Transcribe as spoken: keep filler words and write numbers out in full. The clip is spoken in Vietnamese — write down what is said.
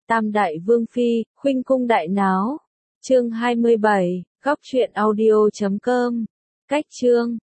Tam đại vương phi, khuynh cung đại náo. Chương hai mươi bảy, góc truyện audio chấm com. Cách chương